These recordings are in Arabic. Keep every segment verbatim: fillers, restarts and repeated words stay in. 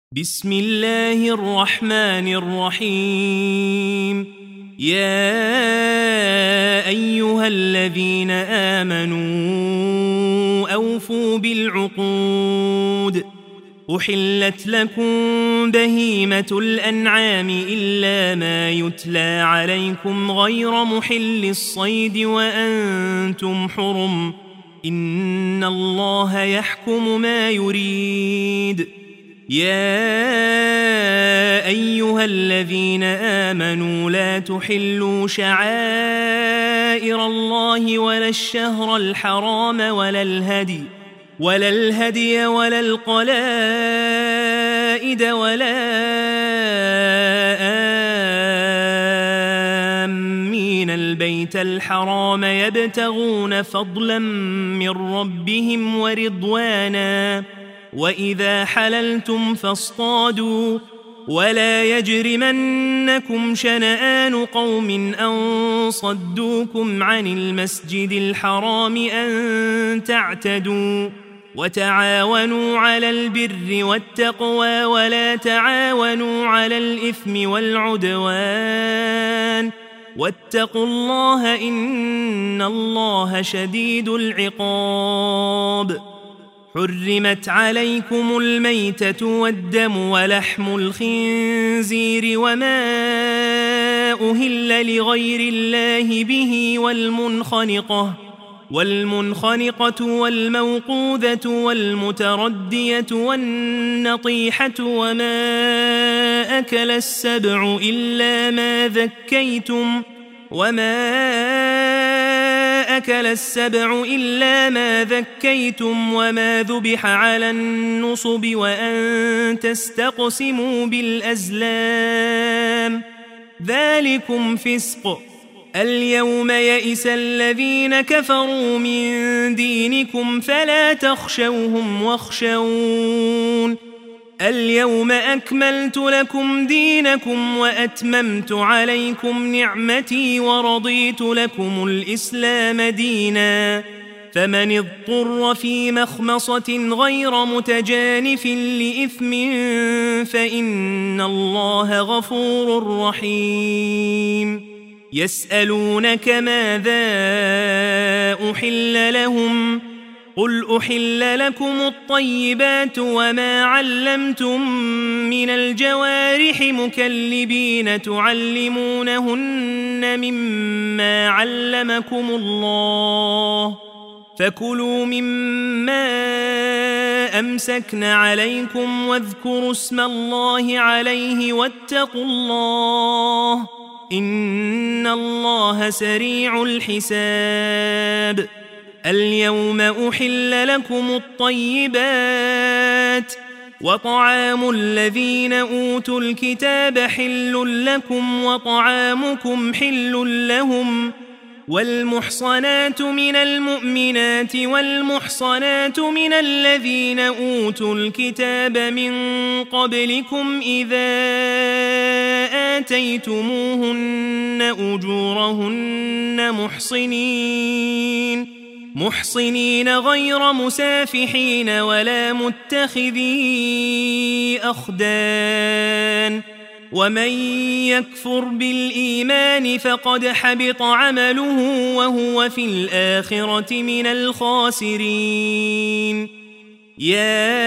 بسم الله الرحمن الرحيم. يا أيها الذين آمنوا أوفوا بالعقود. أحلت لكم بهيمة الأنعام إلا ما يتلى عليكم غير محل الصيد وأنتم حرم. إن الله يحكم ما يريد. يا أيها الذين آمنوا لا تحلوا شعائر الله ولا الشهر الحرام ولا الهدي ولا الهدي ولا القلائد ولا آمين البيت الحرام يبتغون فضلا من ربهم ورضوانا. وإذا حللتم فاصطادوا ولا يجرمنكم شنآن قوم أن صدوكم عن المسجد الحرام أن تعتدوا. وتعاونوا على البر والتقوى ولا تعاونوا على الإثم والعدوان. واتقوا الله إن الله شديد العقاب. حرمت عليكم الميتة والدم ولحم الخنزير وما أهل لغير الله به والمنخنقة والمنخنقة والموقوذة والمتردية والنطيحة وما أكل السبع إلا ما ذكيتم وما أكل السبع إلا ما ذكيتم وما ذبح على النصب وأن تستقسموا بالأزلام ذلكم فسق. اليوم يئس الذين كفروا من دينكم فلا تخشوهم واخشون. اليوم أكملت لكم دينكم وأتممت عليكم نعمتي ورضيت لكم الإسلام دينا. فمن اضطر في مخمصة غير متجانف لإثم فإن الله غفور رحيم. يسألونك ماذا أحل لهم قل أحل لكم الطيبات وما علمتم من الجوارح مكلبين تعلمونهن مما علمكم الله فكلوا مما أمسكن عليكم واذكروا اسم الله عليه واتقوا الله إن الله سريع الحساب. اليوم أحل لكم الطيبات وطعام الذين أوتوا الكتاب حل لكم وطعامكم حل لهم. والمحصنات من المؤمنات والمحصنات من الذين أوتوا الكتاب من قبلكم إذا آتيتموهن أجورهن محصنين محصنين غير مسافحين ولا متخذي أخدان. ومن يكفر بالإيمان فقد حبط عمله وهو في الآخرة من الخاسرين. يا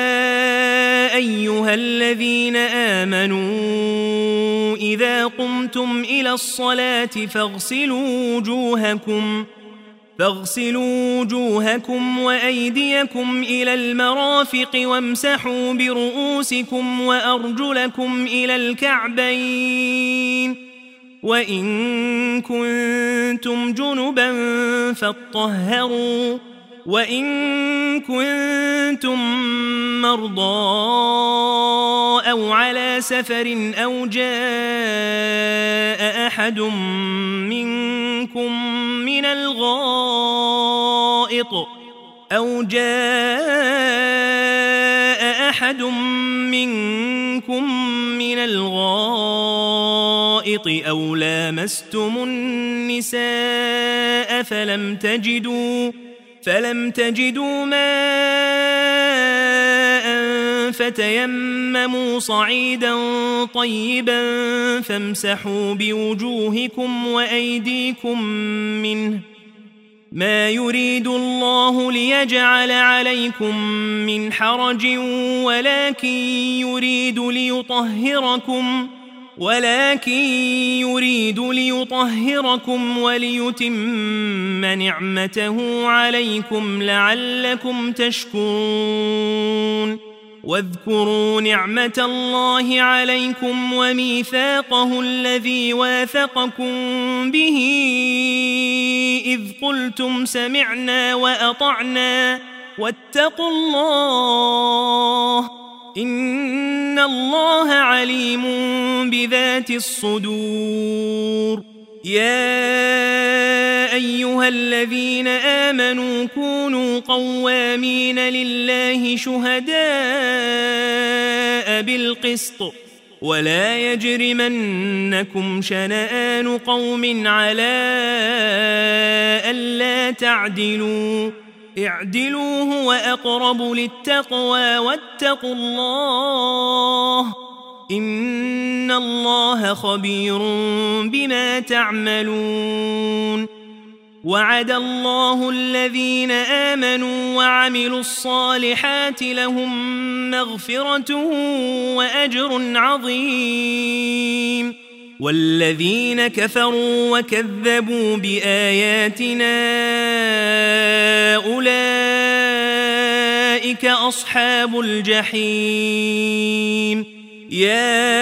أيها الذين آمنوا إذا قمتم إلى الصلاة فاغسلوا وجوهكم فاغسلوا وجوهكم وأيديكم إلى المرافق وامسحوا برؤوسكم وأرجلكم إلى الكعبين. وإن كنتم جنبا فاطهروا وإن كنتم مرضى أو على سفر أو جاء أحد منكم من الغائط أو جاء أحد منكم من الغائط أو لامستم النساء فلم تجدوا فلم تجدوا ماء فتيمموا صعيدا طيبا فامسحوا بوجوهكم وأيديكم منه ما يريد الله ليجعل عليكم من حرج ولكن يريد ليطهركم ولكن يريد ليطهركم وليتم نعمته عليكم لعلكم تشكرون واذكروا نعمة الله عليكم وميثاقه الذي واثقكم به إذ قلتم سمعنا وأطعنا واتقوا الله إن الله عليم بذات الصدور يا أيها الذين آمنوا كونوا قوامين لله شهداء بالقسط ولا يجرمنكم شنآن قوم على ألا تعدلوا اعدلوا هو أقرب للتقوى واتقوا الله إن الله خبير بما تعملون وعد الله الذين آمنوا وعملوا الصالحات لهم مغفرة وأجر عظيم والذين كفروا وكذبوا بآياتنا أولئك أصحاب الجحيم يا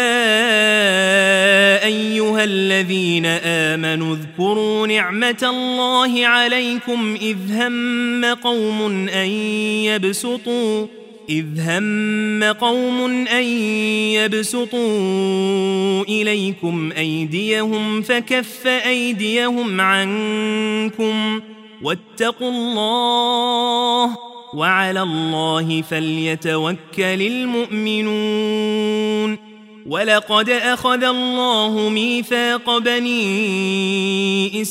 أيها الذين آمنوا اذكروا نعمة الله عليكم إذ هم قوم أن يبسطوا إذ هم قوم أن يبسطوا إليكم أيديهم فكف أيديهم عنكم واتقوا الله وعلى الله فليتوكل المؤمنون ولقد أخذ الله ميثاق بني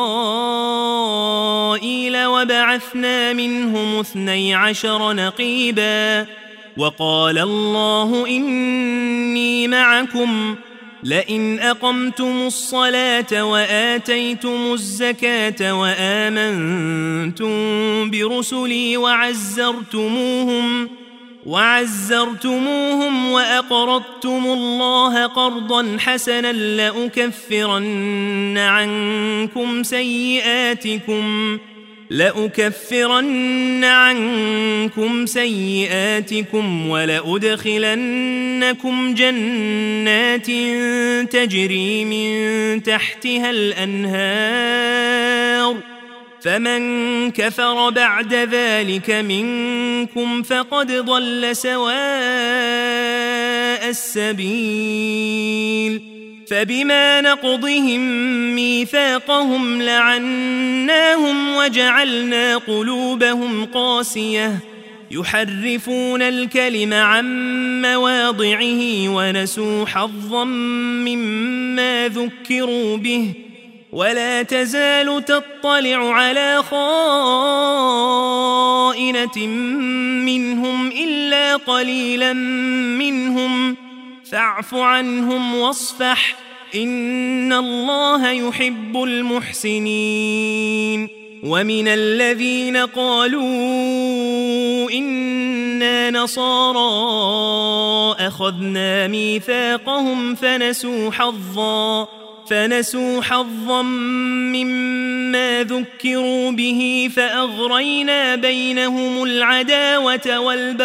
إسرائيل وبعثنا منهم اثني عشر نقيبا وقال الله إني معكم لئن أقمتم الصلاة وآتيتم الزكاة وآمنتم برسلي وعزرتموهم وعزرتموهم وأقرضتم الله قرضا حسنا لأكفرن عنكم سيئاتكم لأكفرن عنكم سيئاتكم ولأدخلنكم جنات تجري من تحتها الأنهار فمن كفر بعد ذلك منكم فقد ضل سواء السبيل فبما نقضهم ميثاقهم لعناهم وجعلنا قلوبهم قاسية يحرفون الكلم عن مواضعه ونسوا حظا مما ذكروا به ولا تزال تطلع على خائنة منهم إلا قليلا منهم فاعف عنهم واصفح إن الله يحب المحسنين ومن الذين قالوا إنا نصارى أخذنا ميثاقهم فنسوا حظا فنسوا حظا مما ذكروا به فأغرينا بينهم العداوة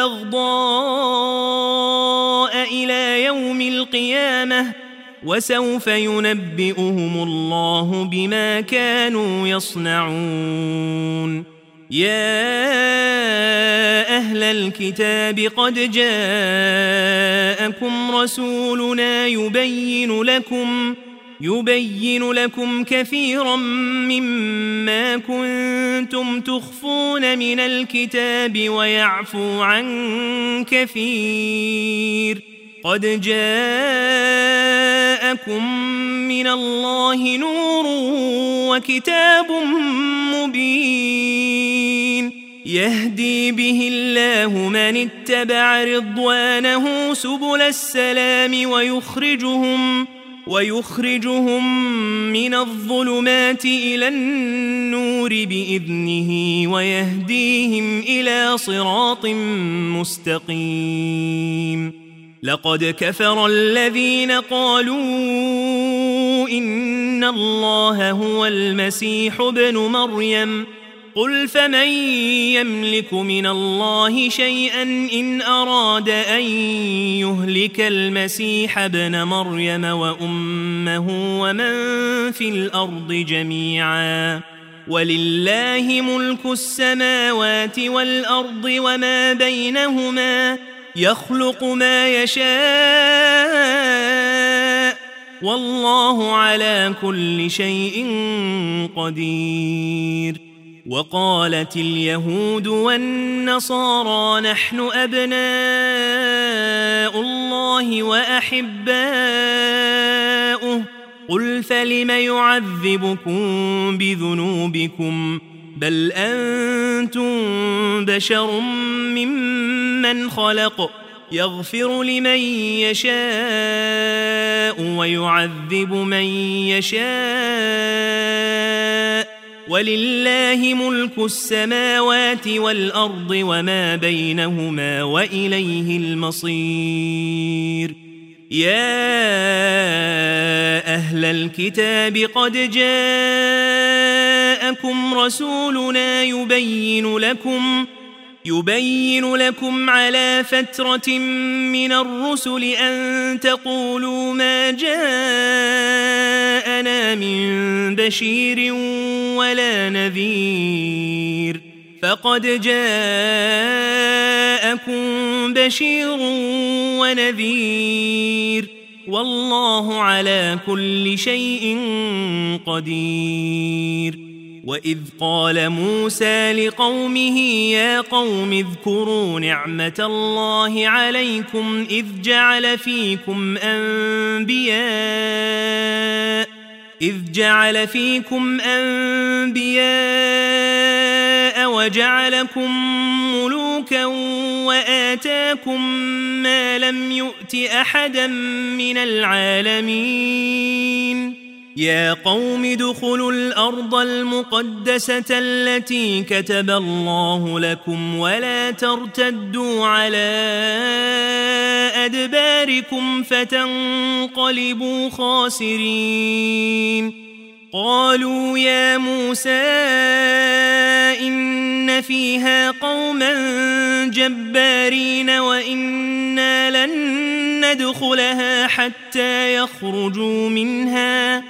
والبغضاء إلى يوم القيامة وسوف ينبئهم الله بما كانوا يصنعون يا أهل الكتاب قد جاءكم رسولنا يبين لكم يبين لكم كثيرا مما كنتم تخفون من الكتاب ويعفو عن كثير قد جاءكم من الله نور وكتاب مبين يهدي به الله من اتبع رضوانه سبل السلام ويخرجهم ويخرجهم من الظلمات إلى النور بإذنه ويهديهم إلى صراط مستقيم. لقد كفر الذين قالوا إن الله هو المسيح ابن مريم قل فمن يملك من الله شيئا إن أراد أن يهلك المسيح ابن مريم وأمه ومن في الأرض جميعا ولله ملك السماوات والأرض وما بينهما يخلق ما يشاء والله على كل شيء قدير. وقالت اليهود والنصارى نحن أبناء الله وأحباؤه قل فلم يعذبكم بذنوبكم بل أنتم بشر ممن خلق يغفر لمن يشاء ويعذب من يشاء ولله ملك السماوات والأرض وما بينهما وإليه المصير. يا أهل الكتاب قد جاءكم رسولنا يبين لكم يبين لكم على فترة من الرسل أن تقولوا ما جاءنا من بشير ولا نذير فقد جاءكم بشير ونذير والله على كل شيء قدير. وإذ قال موسى لقومه يا قوم اذكروا نعمة الله عليكم إذ جعل فيكم أنبياء إذ جعل فيكم أنبياء وجعلكم ملوكا وآتاكم ما لم يؤت أحدا من العالمين. يا قوم ادخلوا الأرض المقدسة التي كتب الله لكم ولا ترتدوا على أدباركم فتنقلبوا خاسرين. قالوا يا موسى إن فيها قوما جبارين وإنا لن ندخلها حتى يخرجوا منها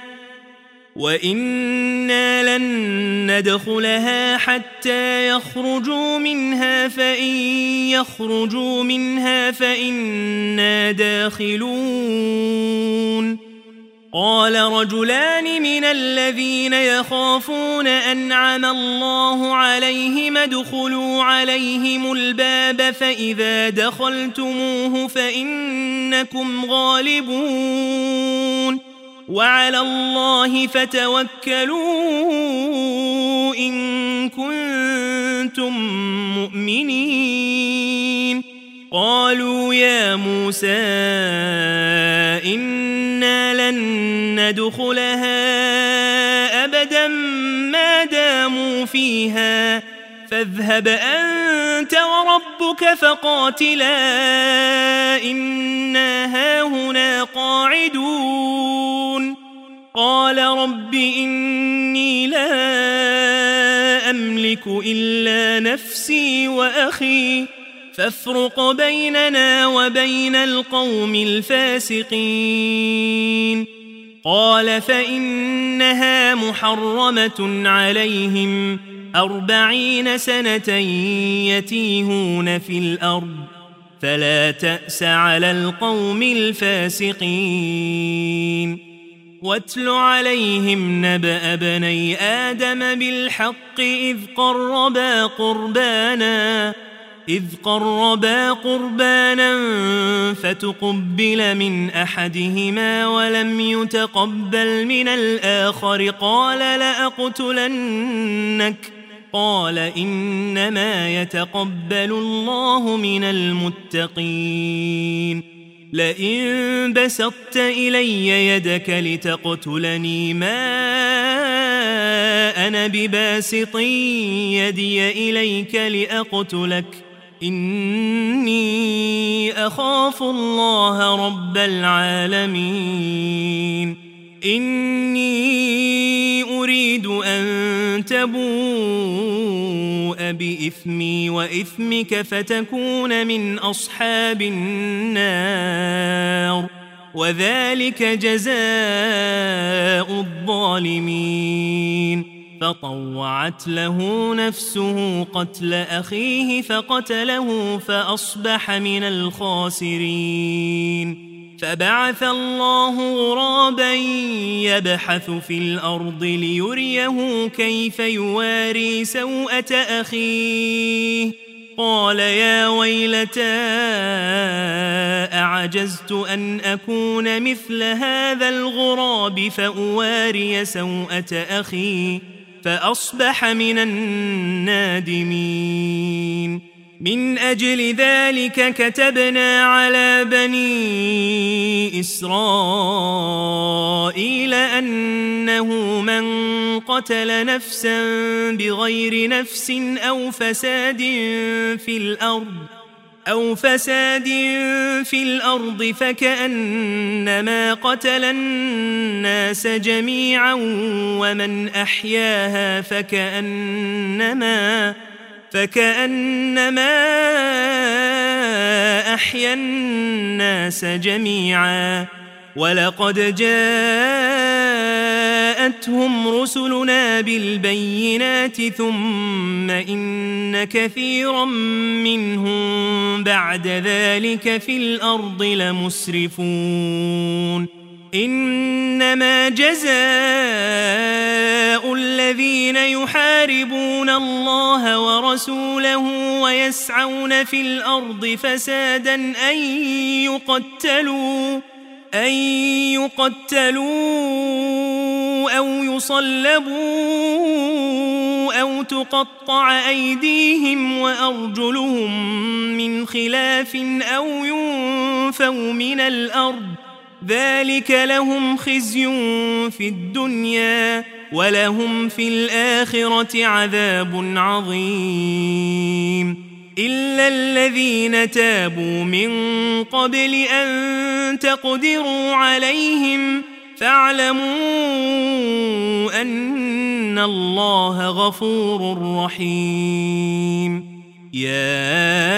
وإنا لن ندخلها حتى يخرجوا منها فإن يخرجوا منها فإنا داخلون. قال رجلان من الذين يخافون أنعم الله عليهم ادخلوا عليهم الباب فإذا دخلتموه فإنكم غالبون وعلى الله فتوكلوا إن كنتم مؤمنين. قالوا يا موسى إنا لن ندخلها أبدا ما داموا فيها فاذهب أنت وربك فقاتلا إنا هاهنا قاعدون. قال رب إني لا أملك إلا نفسي وأخي فافرق بيننا وبين القوم الفاسقين. قال فإنها محرمة عليهم أربعين سنة يتيهون في الأرض فلا تأس على القوم الفاسقين. واتل عليهم نبأ بني آدم بالحق إذ قربا قربانا إذ قربا قربانا فتقبل من أحدهما ولم يتقبل من الآخر قال لأقتلنك قال إنما يتقبل الله من المتقين لئن بسطت إلي يدك لتقتلني ما أنا بباسط يدي إليك لأقتلك إني أخاف الله رب العالمين إني أريد أن تبوء بإثمي وإثمك فتكون من أصحاب النار وذلك جزاء الظالمين فطوعت له نفسه قتل أخيه فقتله فأصبح من الخاسرين فبعث الله غرابا يبحث في الأرض ليريه كيف يواري سوءة أخيه قال يا ويلتى أعجزت أن أكون مثل هذا الغراب فأواري سوءة أخي فأصبح من النادمين من أجل ذلك كتبنا على بني إسرائيل أنه من قتل نفسا بغير نفس أو فساد في الأرض أو فساد في الأرض فكأنما قتل الناس جميعا ومن أحياها فكأنما فكأنما أحيا الناس جميعا ولقد جاءتهم رسلنا بالبينات ثم إن كثيرا منهم بعد ذلك في الأرض لمسرفون إنما جزاء الذين يحاربون الله ورسوله ويسعون في الأرض فسادا أن يقتلوا أن يقتلوا أو يصلبوا أو تقطع أيديهم وأرجلهم من خلاف أو ينفوا من الأرض ذلك لهم خزي في الدنيا ولهم في الآخرة عذاب عظيم إلا الذين تابوا من قبل أن تقدروا عليهم فاعلموا أن الله غفور رحيم يا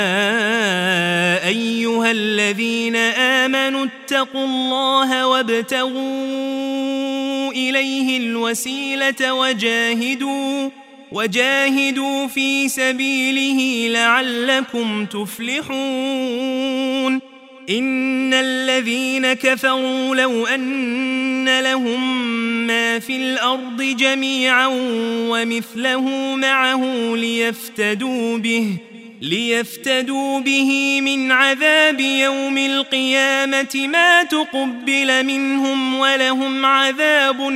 أيها الذين آمنوا اتقوا الله وابتغوا إليه الوسيلة وجاهدوا وجاهدوا في سبيله لعلكم تفلحون إن الذين كفروا لو أن لهم ما في الأرض جميعا ومثله معه ليفتدوا به ليفتدوا به من عذاب يوم القيامة ما تقبل منهم ولهم عذاب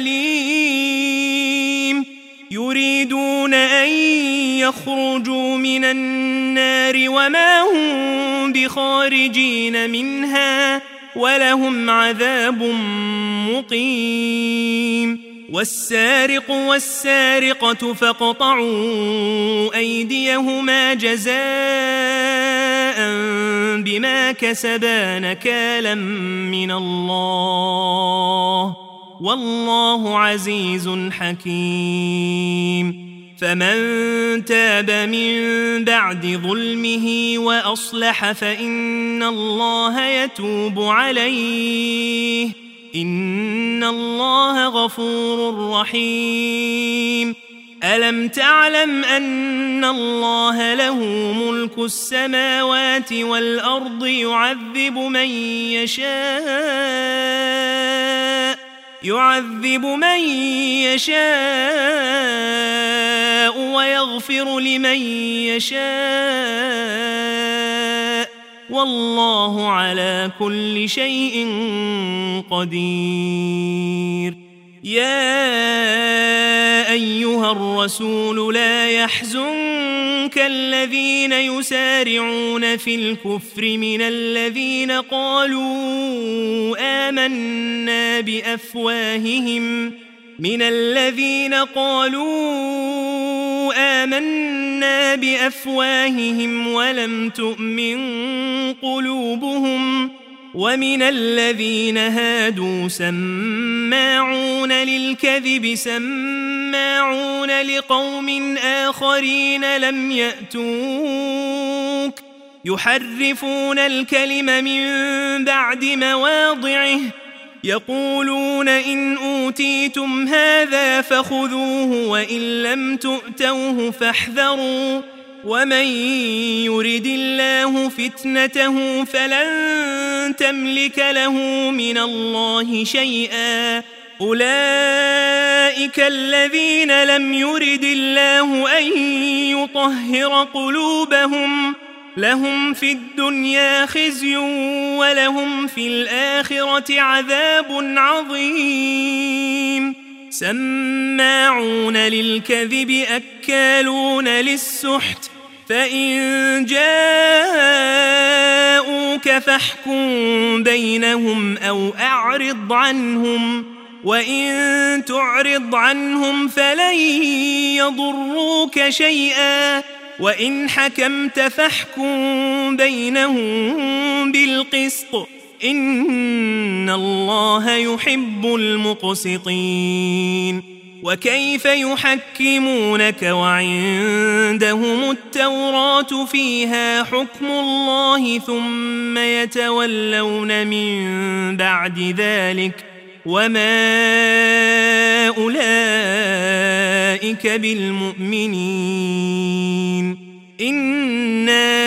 أليم يريدون أن يخرجوا من النار وما هم بخارجين منها ولهم عذاب مقيم والسارق والسارقة فاقطعوا أيديهما جزاء بما كسبا نكالا من الله والله عزيز حكيم فمن تاب من بعد ظلمه وأصلح فإن الله يتوب عليه إن الله غفور رحيم ألم تعلم أن الله له ملك السماوات والأرض يعذب من يشاء يعذب من يشاء ويغفر لمن يشاء والله على كل شيء قدير يا أيها الرسول لا يحزنك الذين يسارعون في الكفر من الذين قالوا آمنا بأفواههم من الذين قالوا آمنا بأفواههم ولم تؤمن قلوبهم ومن الذين هادوا سماعون للكذب سماعون لقوم آخرين لم يأتوك يحرفون الكلم من بعد مواضعه يقولون إن أوتيتم هذا فخذوه وإن لم تؤتوه فاحذروا ومن يرد الله فتنته فلن تملك له من الله شيئا أولئك الذين لم يرد الله أن يطهر قلوبهم لهم في الدنيا خزي ولهم في الآخرة عذاب عظيم سماعون للكذب أكالون للسحت فإن جاءوك فاحكم بينهم أو أعرض عنهم وإن تعرض عنهم فلن يضروك شيئا وإن حكمت فاحكم بينهم بالقسط إن الله يحب المقسطين وكيف يحكمونك وعندهم التوراة فيها حكم الله ثم يتولون من بعد ذلك وما أولئك بالمؤمنين إنا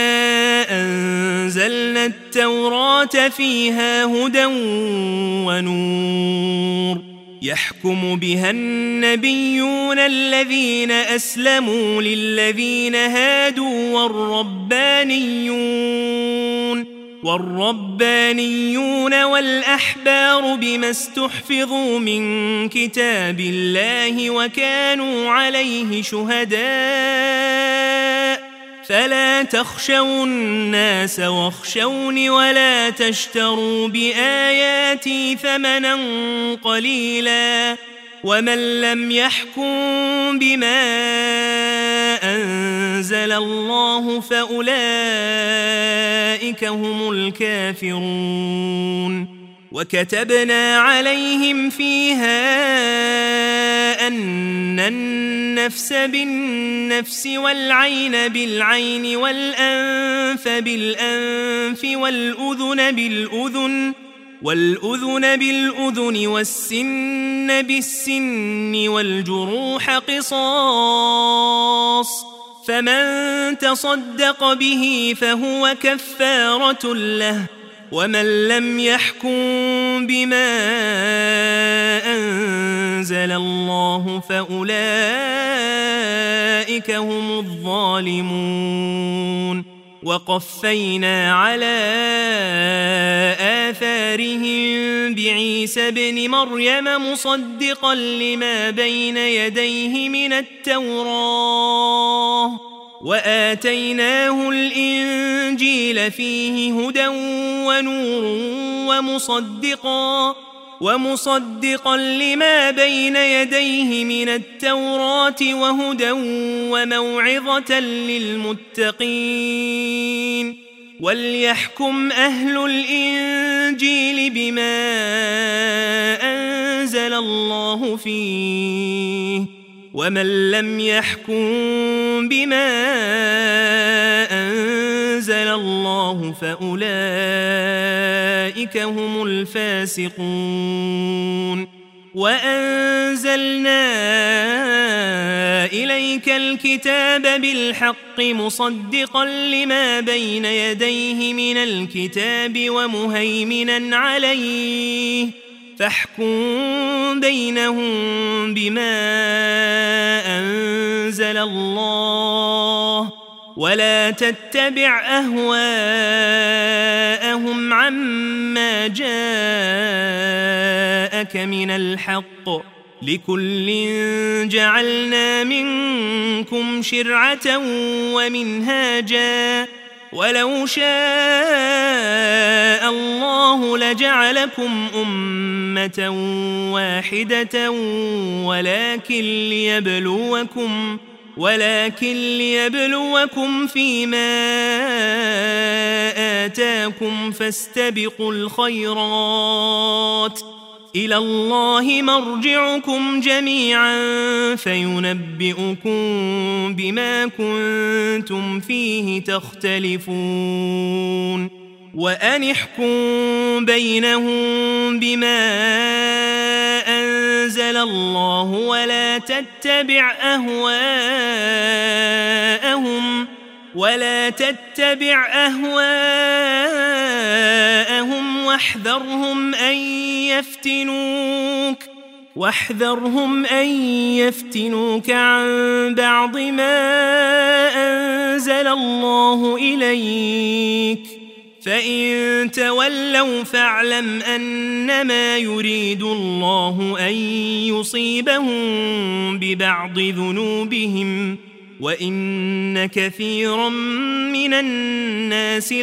أنزلنا التوراة فيها هدى ونور يحكم بها النبيون الذين أسلموا للذين هادوا والربانيون والربانيون والأحبار بما استحفظوا من كتاب الله وكانوا عليه شهداء فلا تخشوا الناس واخشوني ولا تشتروا بآياتي ثمنا قليلا ومن لم يحكم بما أنزل الله فأولئك هم الكافرون وكتبنا عليهم فيها أن النفس بالنفس والعين بالعين والأنف بالأنف والأذن بالأذن والأذن بالأذن والسن بالسن والجروح قصاص فمن تصدق به فهو كفارة له ومن لم يحكم بما أنزل الله فأولئك هم الظالمون وقفينا على آثارهم بعيسى ابن مريم مصدقا لما بين يديه من التوراة وآتيناه الإنجيل فيه هدى ونور ومصدقا ومصدقا لما بين يديه من التوراة وهدى وموعظة للمتقين وليحكم أهل الإنجيل بما أنزل الله فيه ومن لم يحكم بما أنزل الله فأولئك هم الفاسقون وأنزلنا إليك الكتاب بالحق مصدقا لما بين يديه من الكتاب ومهيمنا عليه فاحكم بينهم بما أنزل الله ولا تتبع أهواءهم عما جاءك من الحق لكل جعلنا منكم شرعة ومنهاجا ولو شاء الله لجعلكم أمة واحدة ولكن ليبلوكم ولكن ليبلوكم فيما آتاكم فاستبقوا الخيرات إلى الله مرجعكم جميعا فينبئكم بما كنتم فيه تختلفون وأن احكم بينهم بما أنزل الله ولا تتبع أهواءهم ولا تتبع أهواءهم واحذرهم أن يفتنوك واحذرهم أن يفتنوك عن بعض ما أنزل الله إليك فإن تولوا فاعلم أنما يريد الله أن يصيبهم ببعض ذنوبهم وإن كثيرا من الناس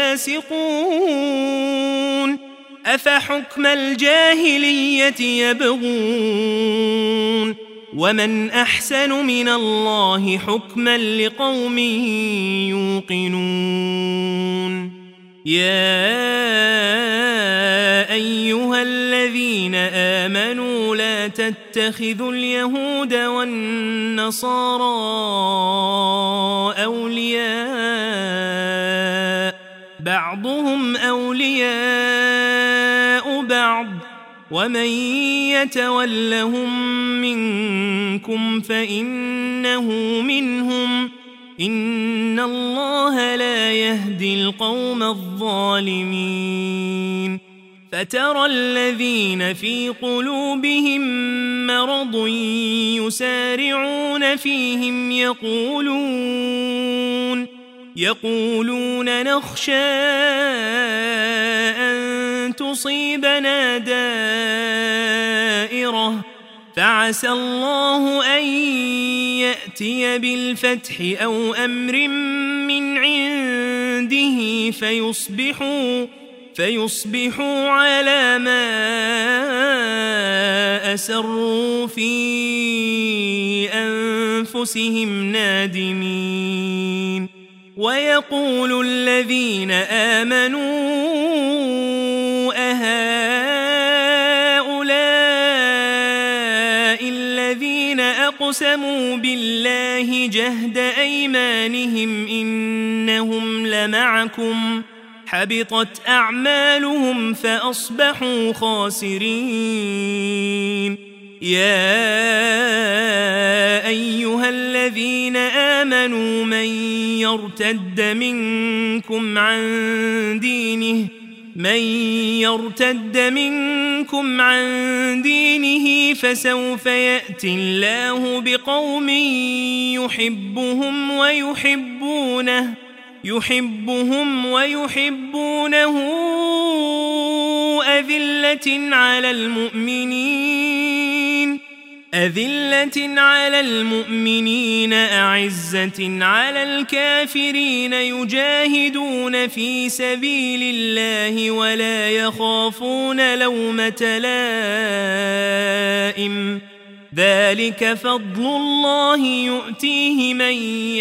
لفاسقون أفحكم الجاهلية يبغون ومن أحسن من الله حكما لقوم يوقنون يا أيها الذين آمنوا لا تتخذوا اليهود والنصارى أولياء بعضهم أولياء بعض ومن يتولهم منكم فإنه منهم إن الله لا يهدي القوم الظالمين فترى الذين في قلوبهم مرض يسارعون فيهم يقولون يقولون نخشى أن تصيبنا دائرة فعسى الله أن يأتي بالفتح أو أمر من عنده فيصبحوا فيصبحوا على ما أسروا في أنفسهم نادمين ويقول الذين آمنوا أهؤلاء الذين أقسموا بالله جهد أيمانهم إنهم لمعكم حبطت أعمالهم فأصبحوا خاسرين يا أيها الذين آمنوا من يرتد منكم عن دينه من يرتد منكم عن دينه فسوف يأتي الله بقوم يحبهم ويحبونه يحبهم ويحبونه أذلة على المؤمنين أذلة على المؤمنين أعزة على الكافرين يجاهدون في سبيل الله ولا يخافون لومة لائم ذلك فضل الله يؤتيه من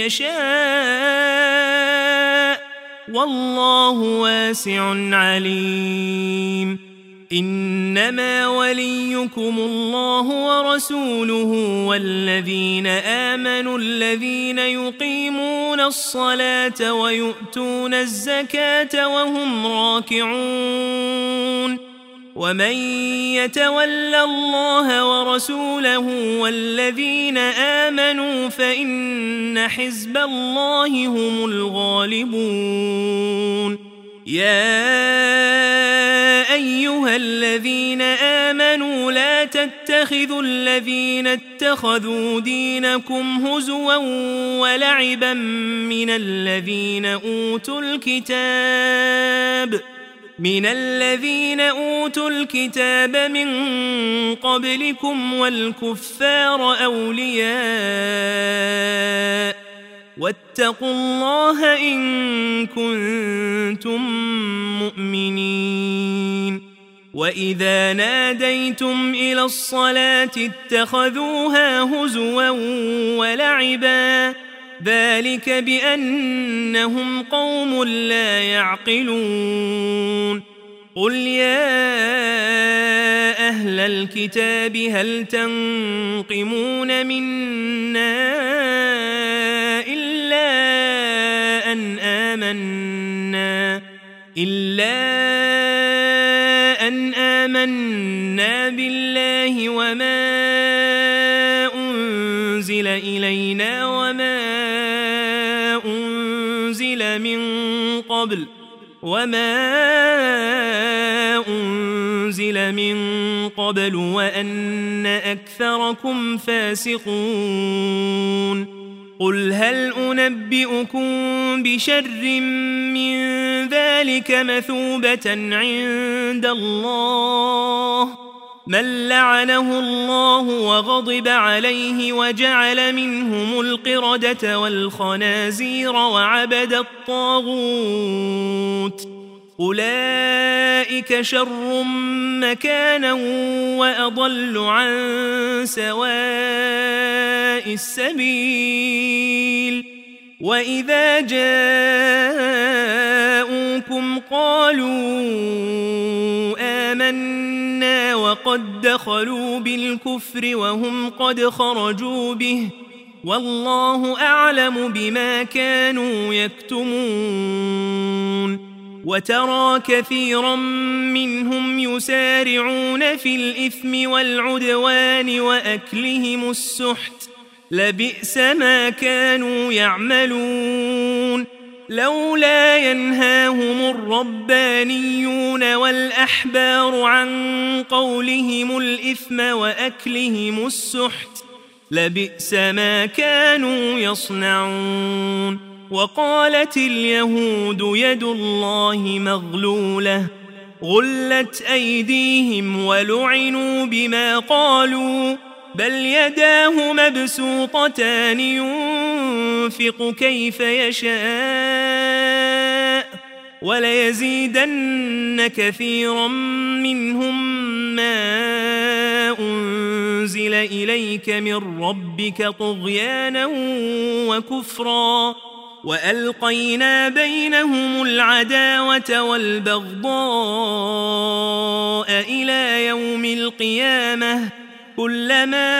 يشاء والله واسع عليم إنما وليكم الله ورسوله والذين آمنوا الذين يقيمون الصلاة ويؤتون الزكاة وهم راكعون ومن يتول الله ورسوله والذين آمنوا فإن حزب الله هم الغالبون يا أيها الذين آمنوا لا تتخذوا الذين اتخذوا دينكم هزوا ولعبا من الذين أوتوا الكتاب من الذين أوتوا الكتاب من قبلكم والكفار أولياء واتقوا الله إن كنتم مؤمنين. وإذا ناديتم إلى الصلاة اتخذوها هزوا ولعبا ذلك بأنهم قوم لا يعقلون. قل يا أهل الكتاب هل تنقمون منا إلا أن آمنا إلا أن آمنا بالله وما أنزل إلينا وما أنزل من قبل وما أنزل من قبل وأن أكثركم فاسقون. قل هل أنبئكم بشر من ذلك مثوبة عند الله من لعنه الله وغضب عليه وجعل منهم القردة والخنازير وعبد الطاغوت أولئك شر مكانا وأضل عن سواء السبيل. وإذا جاءوكم قالوا آمنا وقد دخلوا بالكفر وهم قد خرجوا به والله أعلم بما كانوا يكتمون. وترى كثيرا منهم يسارعون في الإثم والعدوان وأكلهم السحت لبئس ما كانوا يعملون. لولا ينهاهم الربانيون والأحبار عن قولهم الإثم وأكلهم السحت لبئس ما كانوا يصنعون. وقالت اليهود يد الله مغلولة غلت أيديهم ولعنوا بما قالوا بل يداه مبسوطتان ينفق كيف يشاء وليزيدن كثيرا منهم ما أنزل إليك من ربك طغيانا وكفرا وألقينا بينهم العداوة والبغضاء إلى يوم القيامة كلما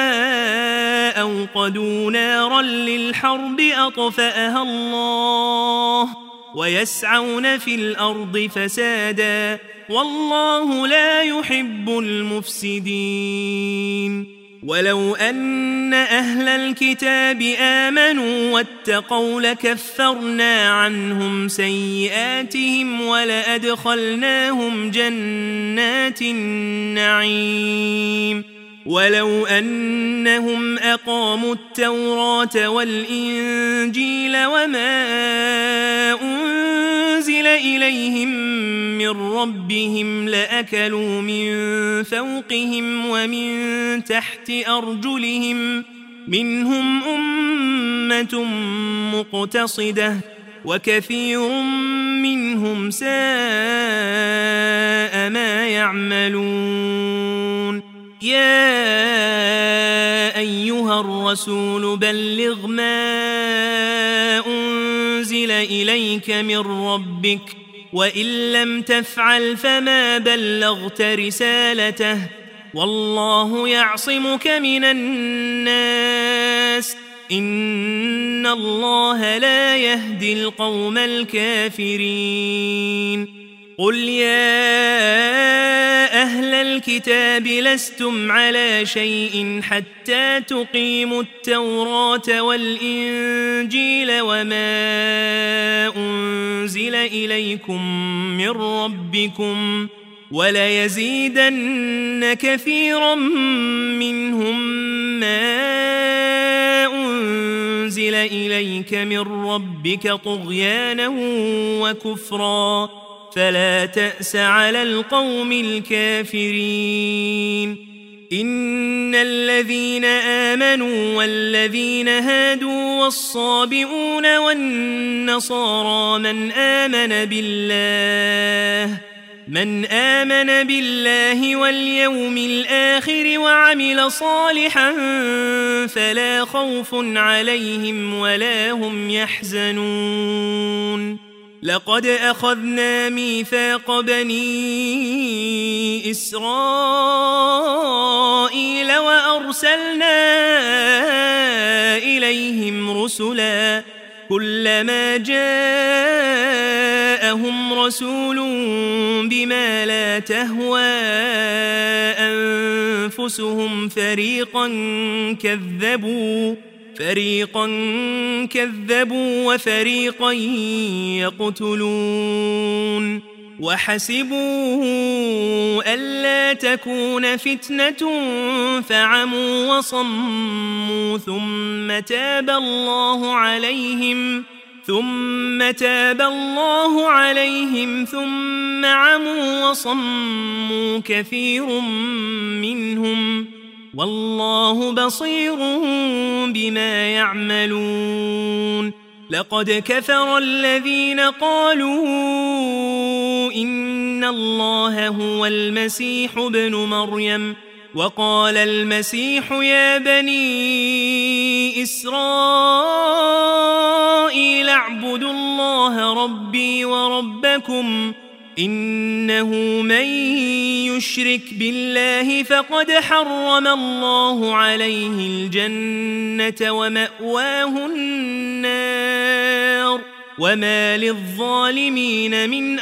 أوقدوا نارا للحرب أطفأها الله ويسعون في الأرض فسادا والله لا يحب المفسدين. ولو أن أهل الكتاب آمنوا واتقوا لكفرنا عنهم سيئاتهم ولأدخلناهم جنات النعيم. ولو أنهم أقاموا التوراة والإنجيل وما أنزل إليهم من ربهم لأكلوا من فوقهم ومن تحت أرجلهم منهم أمة مقتصدة وكثير منهم ساء ما يعملون. يا أيها الرسول بلغ ما أنزل إليك من ربك وإن لم تفعل فما بلغت رسالته والله يعصمك من الناس إن الله لا يهدي القوم الكافرين. قل يا أهل الكتاب لستم على شيء حتى تقيموا التوراة والإنجيل وما أنزل إليكم من ربكم وليزيدن كثيرا منهم ما أنزل إليك من ربك طغيانا وكفرا فلا تأس على القوم الكافرين إن الذين آمنوا والذين هادوا والصابئون والنصارى من آمن بالله من آمن بالله واليوم الآخر وعمل صالحا فلا خوف عليهم ولا هم يحزنون لقد أخذنا ميثاق بني إسرائيل وأرسلنا إليهم رسلا كلما جاءهم رسول بما لا تهوى أنفسهم فريقا كذبوا فريقا كذبوا وفريقا يقتلون وحسبوا ألا تكون فتنة فعموا وصموا ثم تاب الله عليهم ثم تاب الله عليهم ثم عموا وصموا كثير منهم والله بصير بما يعملون لقد كفر الذين قالوا إن الله هو المسيح ابن مريم وقال المسيح يا بني إسرائيل اعبدوا الله ربي وربكم إنه من يشرك بالله فقد حرم الله عليه الجنة ومأواه النار وما للظالمين من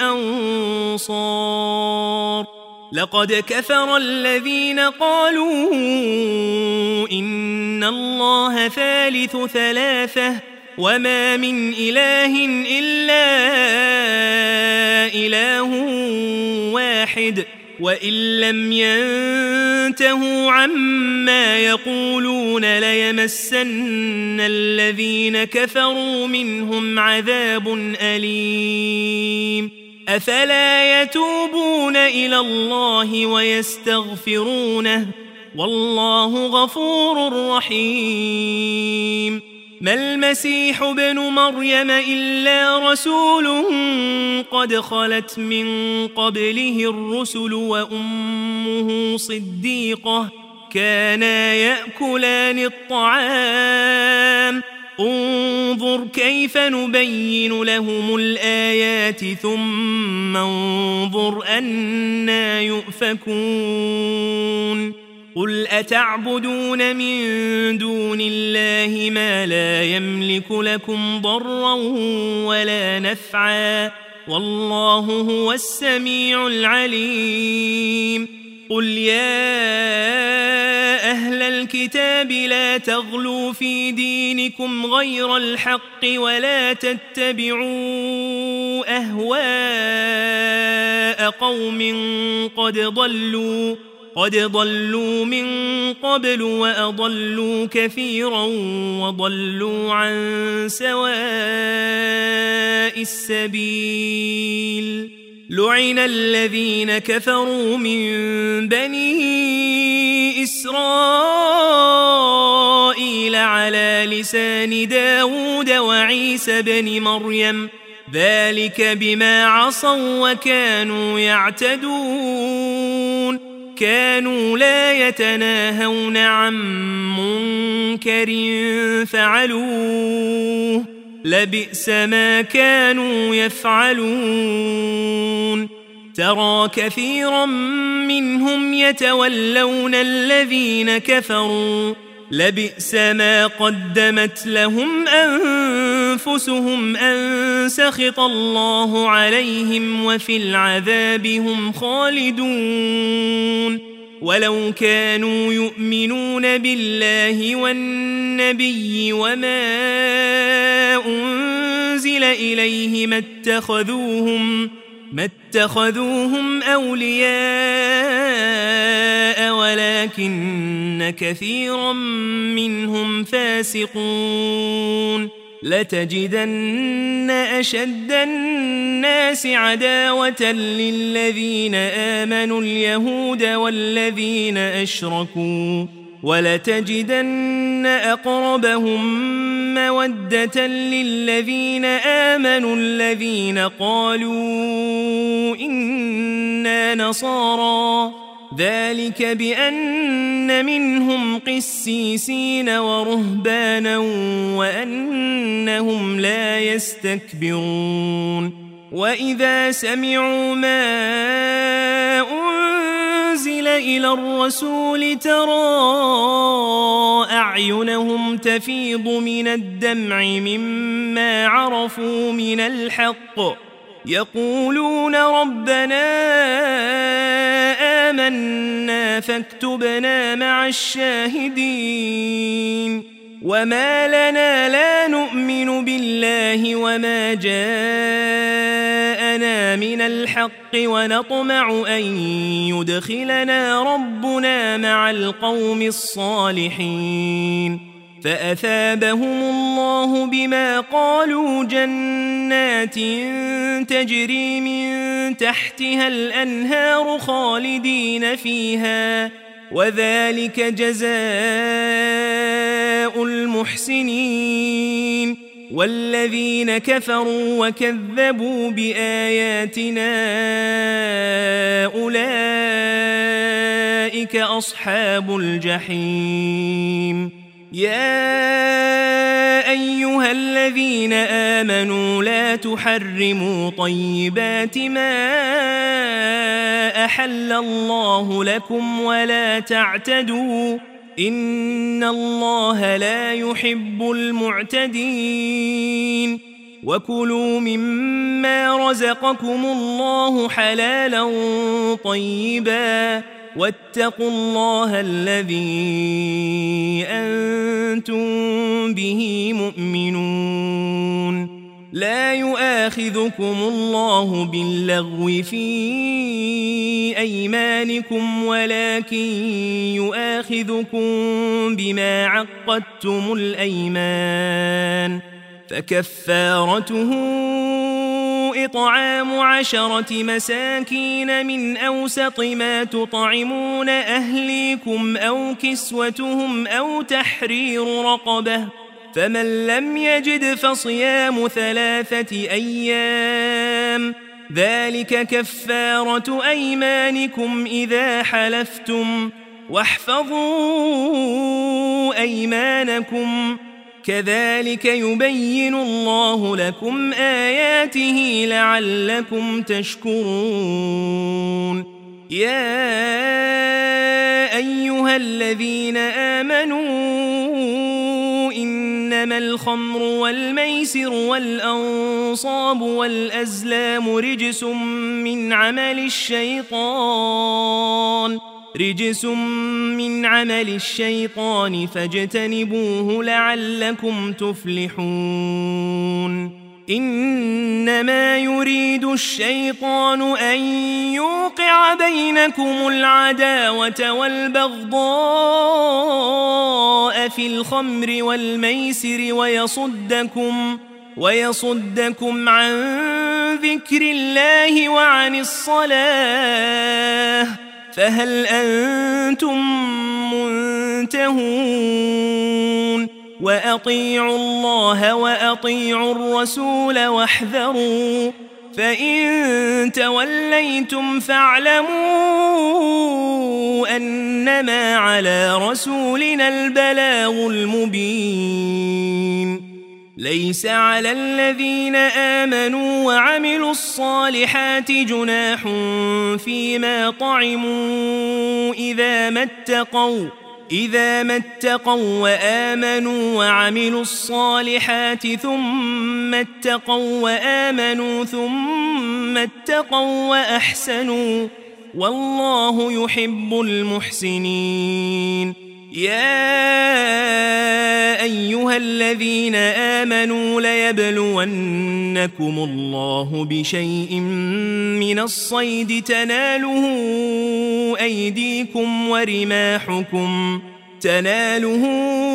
أنصار لقد كفر الذين قالوا إن الله ثالث ثلاثة وما من إله إلا إله واحد وإن لم ينتهوا عما يقولون ليمسن الذين كفروا منهم عذاب أليم أفلا يتوبون إلى الله ويستغفرونه والله غفور رحيم ما المسيح ابن مريم إلا رسول قد خلت من قبله الرسل وأمه صديقة كانا يأكلان الطعام انظر كيف نبين لهم الآيات ثم انظر أنا يؤفكون قل أتعبدون من دون الله ما لا يملك لكم ضرا ولا نفعا والله هو السميع العليم قل يا أهل الكتاب لا تغلوا في دينكم غير الحق ولا تتبعوا أهواء قوم قد ضلوا قد ضلوا من قبل وأضلوا كثيرا وضلوا عن سواء السبيل لعن الذين كفروا من بني إسرائيل على لسان داود وعيسى بن مريم ذلك بما عصوا وكانوا يعتدون كانوا لا يتناهون عن منكر فعلوه لبئس ما كانوا يفعلون ترى كثيرا منهم يتولون الذين كفروا لبئس ما قدمت لهم أنفسهم أن سخط الله عليهم وفي العذاب هم خالدون ولو كانوا يؤمنون بالله والنبي وما أنزل إليه ما اتخذوهم ما اتخذوهم أولياء ولكن كثيرا منهم فاسقون لتجدن أشد الناس عداوة للذين آمنوا اليهود والذين أشركوا ولتجدن أقربهم مودة للذين آمنوا الذين قالوا إنا نصارى ذلك بأن منهم قسيسين ورهبانا وأنهم لا يستكبرون وإذا سمعوا ما أنزل إلى الرسول ترى أعينهم تفيض من الدمع مما عرفوا من الحق يقولون ربنا آمنا فاكتبنا مع الشاهدين وما لنا لا نؤمن بالله وما جاءنا من الحق ونطمع أن يدخلنا ربنا مع القوم الصالحين فأثابهم الله بما قالوا جنات تجري من تحتها الأنهار خالدين فيها وذلك جزاء المحسنين والذين كفروا وكذبوا بآياتنا أولئك أصحاب الجحيم يا أيها الذين آمنوا لا تحرموا طيبات ما أحل الله لكم ولا تعتدوا إن الله لا يحب المعتدين وكلوا مما رزقكم الله حلالا طيبا واتقوا الله الذي أنتم به مؤمنون لا يؤاخذكم الله باللغو في أيمانكم ولكن يؤاخذكم بما عقدتم الأيمان فكفارته إطعام عشرة مساكين من أوسط ما تطعمون أهليكم أو كسوتهم أو تحرير رقبة فمن لم يجد فصيام ثلاثة أيام ذلك كفارة أيمانكم إذا حلفتم واحفظوا أيمانكم كذلك يبين الله لكم آياته لعلكم تشكرون يا أيها الذين آمنوا إنما الخمر والميسر والأنصاب والأزلام رجس من عمل الشيطان رجس من عمل الشيطان فاجتنبوه لعلكم تفلحون إنما يريد الشيطان أن يوقع بينكم العداوة والبغضاء في الخمر والميسر ويصدكم ويصدكم عن ذكر الله وعن الصلاة فهل أنتم منتهون وأطيعوا الله وأطيعوا الرسول واحذروا فإن توليتم فاعلموا أنما على رسولنا البلاغ المبين ليس على الذين آمنوا وعملوا الصالحات جناح فيما طعموا إذا ما اتقوا إذا ما اتقوا وآمنوا وعملوا الصالحات ثم اتقوا وآمنوا ثم اتقوا وأحسنوا والله يحب المحسنين يا أيها الذين آمنوا ليبلونكم الله بشيء من الصيد تناله أيديكم ورماحكم تناله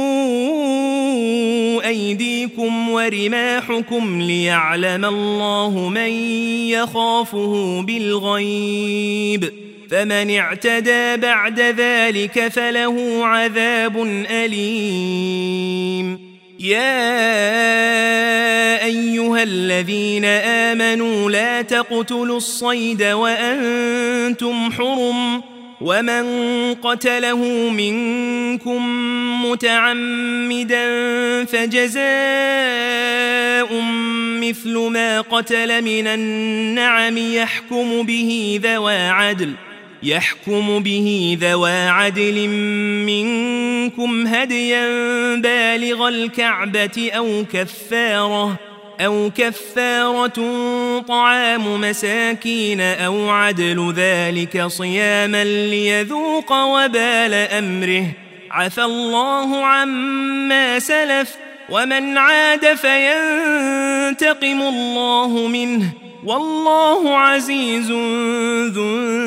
أيديكم ورماحكم ليعلم الله من يخافه بالغيب فمن اعتدى بعد ذلك فله عذاب أليم يا أيها الذين آمنوا لا تقتلوا الصيد وأنتم حرم ومن قتله منكم متعمدا فجزاء مثل ما قتل من النعم يحكم به ذوى عدل يحكم به ذوى عدل منكم هديا بالغ الكعبة أو كفارة أو كفارة طعام مساكين أو عدل ذلك صياما ليذوق وبال أمره عفى الله عما سلف ومن عاد فينتقم الله منه والله عزيز ذو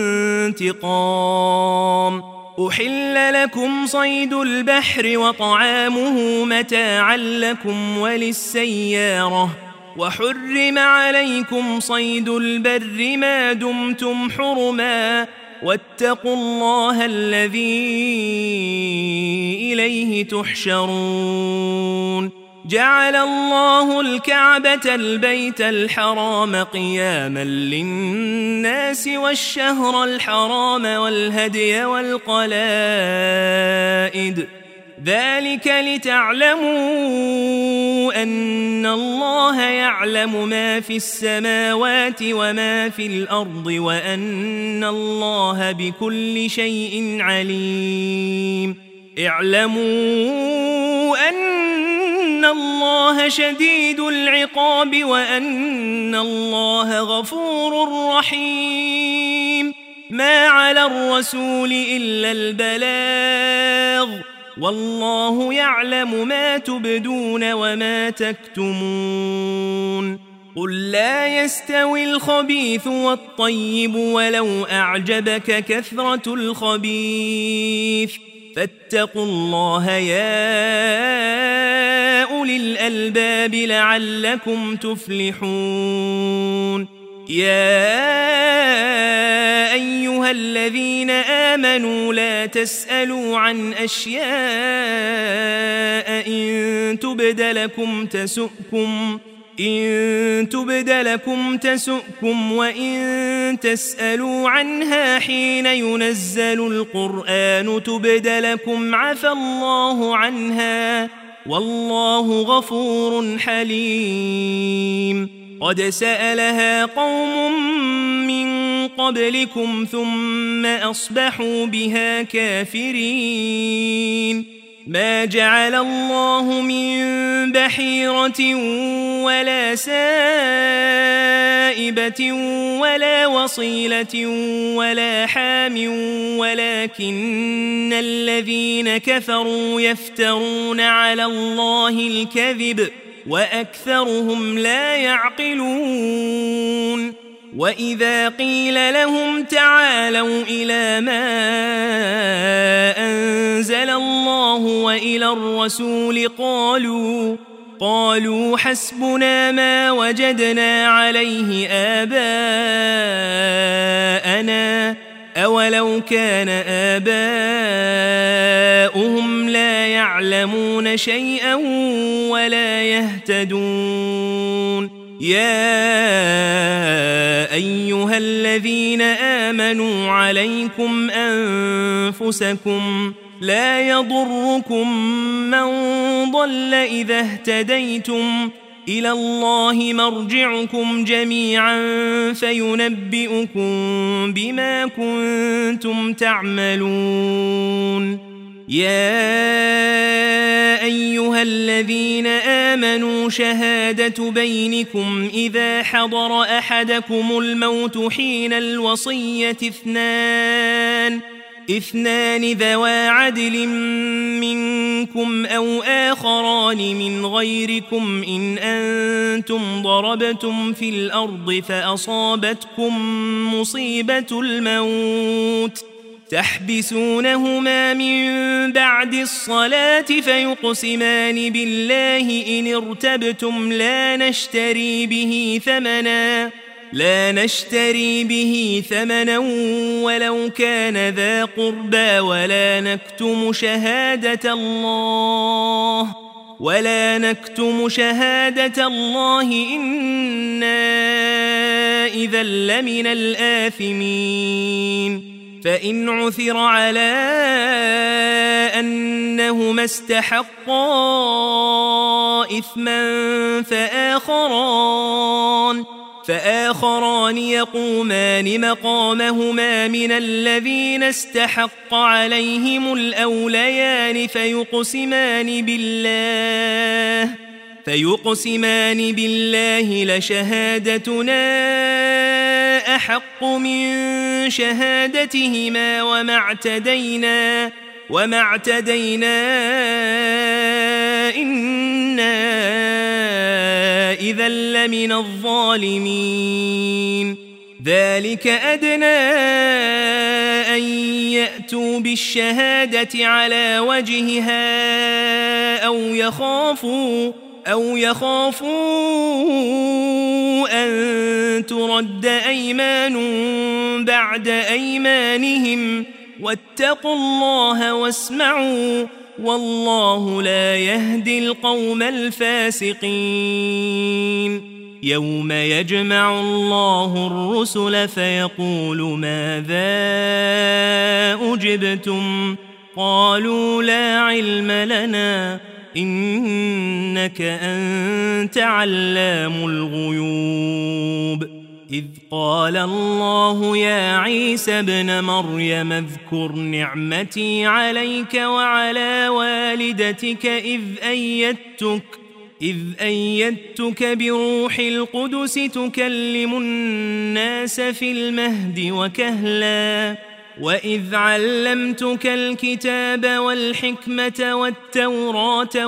انتقام أحل لكم صيد البحر وطعامه متاعا لكم وللسيارة وحرم عليكم صيد البر ما دمتم حرما واتقوا الله الذي إليه تحشرون جعل الله الكعبة البيت الحرام قياما للناس والشهر الحرام والهدي والقلائد ذلك لتعلموا أن الله يعلم ما في السماوات وما في الأرض وأن الله بكل شيء عليم اعلموا أن الله شديد العقاب وأن الله غفور رحيم ما على الرسول إلا البلاغ والله يعلم ما تبدون وما تكتمون قل لا يستوي الخبيث والطيب ولو أعجبك كثرة الخبيث فاتقوا الله يا أولي الألباب لعلكم تفلحون يا أيها الذين آمنوا لا تسألوا عن أشياء إن تبد لكم تسؤكم إن تبد لكم تسؤكم وإن تسألوا عنها حين ينزل القرآن تبد لكم عفى الله عنها والله غفور حليم قد سألها قوم من قبلكم ثم أصبحوا بها كافرين ما جعل الله من بحيرة ولا سائبة ولا وصيلة ولا حام ولكن الذين كفروا يفترون على الله الكذب وأكثرهم لا يعقلون وإذا قيل لهم تعالوا إلى ما أنزل الله وإلى الرسول قالوا قالوا حسبنا ما وجدنا عليه آباءنا أولو كان آباؤهم لا يعلمون شيئا ولا يهتدون يا أيها الذين آمنوا عليكم أنفسكم لا يضركم من ضل إذا اهتديتم إلى الله مرجعكم جميعا فينبئكم بما كنتم تعملون يا أيها الذين آمنوا شهادة بينكم إذا حضر أحدكم الموت حين الوصية اثنان اثنان ذوا عدل منكم أو آخران من غيركم إن أنتم ضربتم في الأرض فأصابتكم مصيبة الموت تحبسونهما من بعد الصلاة فيقسمان بالله إن ارتبتم لا نشتري به ثمنا لا نشتري به ثمنا ولو كان ذا قربى ولا نكتم شهادة الله ولا نكتم شهادة الله إنا إذا لمن الآثمين فإن عثر على أنهما استحقا إثما فآخران فآخران يقومان مقامهما من الذين استحق عليهم الأوليان فيقسمان بالله فيقسمان بالله لشهادتنا أحق من شهادتهما وما اعتدينا وما اعتدينا إنا إذا لمن الظالمين ذلك أدنى أن يأتوا بالشهادة على وجهها أو يخافوا أو يخافوا أن ترد أيمان بعد أيمانهم واتقوا الله واسمعوا والله لا يهدي القوم الفاسقين يوم يجمع الله الرسل فيقول ماذا أجبتم قالوا لا علم لنا إنك أنت علام الغيوب إذ قال الله يا عيسى ابن مريم اذكر نعمتي عليك وعلى والدتك إذ أيدتك إذ أيدتك بروح القدس تكلم الناس في المهد وكهلا وإذ علمتك الكتاب والحكمة والتوراة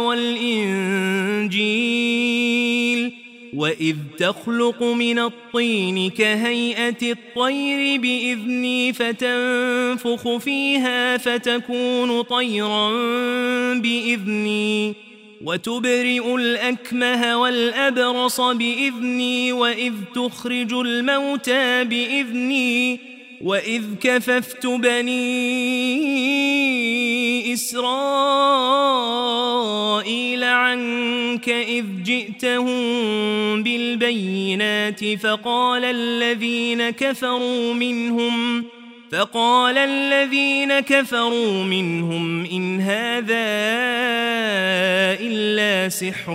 والإنجيل وإذ تخلق من الطين كهيئة الطير بإذني فتنفخ فيها فتكون طيرا بإذني وتبرئ الأكمه والأبرص بإذني وإذ تخرج الموتى بإذني وإذ كففت بني إسرائيل عنك إذ جئتهم بالبينات فقال الذين كفروا منهم فقال الذين كفروا منهم إن هذا إلا سحر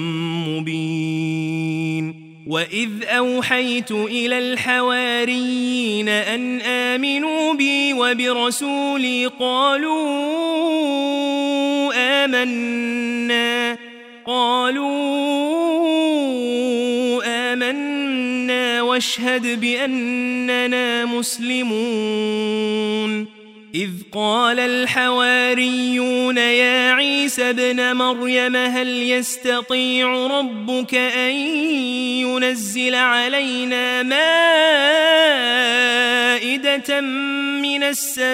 مبين وإذ أوحيت إلى الحواريين أن آمنوا بي وبرسولي قالوا آمنا قالوا آمنا واشهد بأننا مسلمون إذ قال الحواريون يا عيسى ابن مريم هل يستطيع ربك أن ينزل علينا مائدة من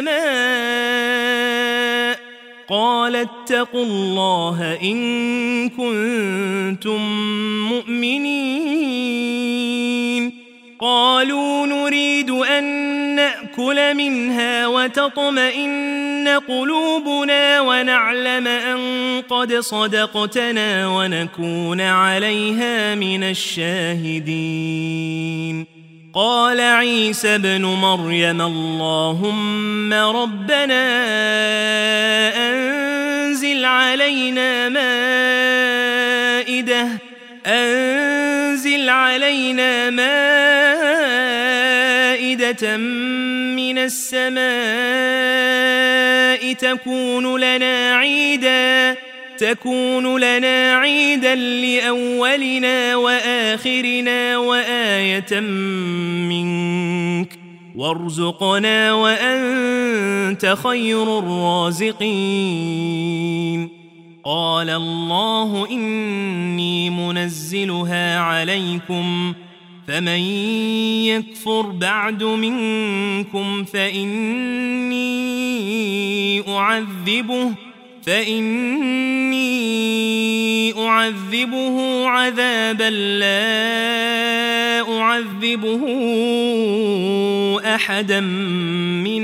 السماء قال اتقوا الله إن كنتم مؤمنين قالوا نريد أن نأكل منها وتطمئن قلوبنا ونعلم أن قد صدقتنا ونكون عليها من الشاهدين قال عيسى ابن مريم اللهم ربنا أنزل علينا مائدة أنزل علينا مائدة من السماء تكون لنا عيدا تكون لنا عيدا لأولنا وآخرنا وآية منك وارزقنا وأنت وأنت خير الرازقين. قال الله إني منزلها عليكم فمن يكفر بعد منكم فإني أعذبه فإني أعذبه عذابا لا أعذبه أحدا من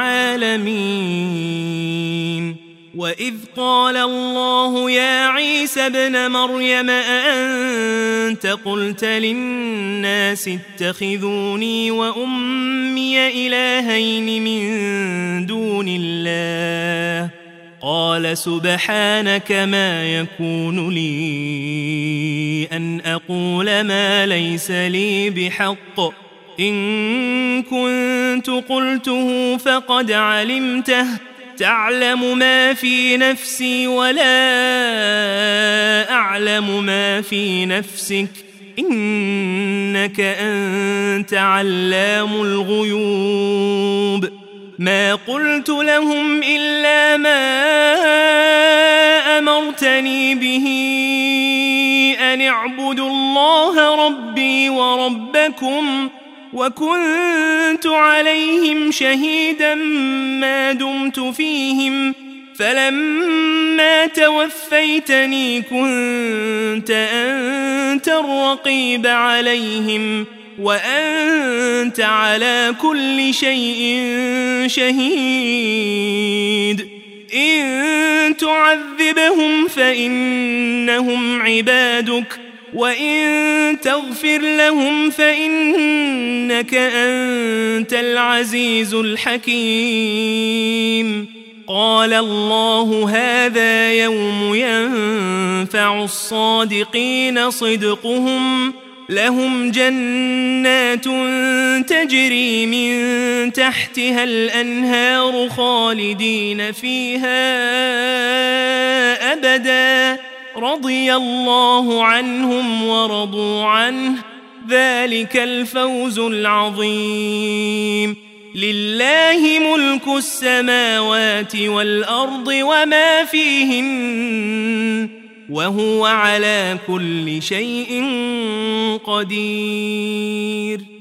العالمين. وإذ قال الله يا عيسى ابن مريم أأنت قلت للناس اتخذوني وأمي إلهين من دون الله قال سبحانك ما يكون لي أن أقول ما ليس لي بحق إن كنت قلته فقد علمته تعلم ما في نفسي ولا أعلم ما في نفسك إنك أنت علام الغيوب. ما قلت لهم إلا ما أمرتني به أن اعبدوا الله ربي وربكم وكنت عليهم شهيدا ما دمت فيهم فلما توفيتني كنت أنت الرقيب عليهم وأنت على كل شيء شهيد. إن تعذبهم فإنهم عبادك وإن تغفر لهم فإنك أنت العزيز الحكيم. قال الله هذا يوم ينفع الصادقين صدقهم لهم جنات تجري من تحتها الأنهار خالدين فيها أبدا رضي الله عنهم ورضوا عنه ذلك الفوز العظيم. لله ملك السماوات والأرض وما فيهن وهو على كل شيء قدير.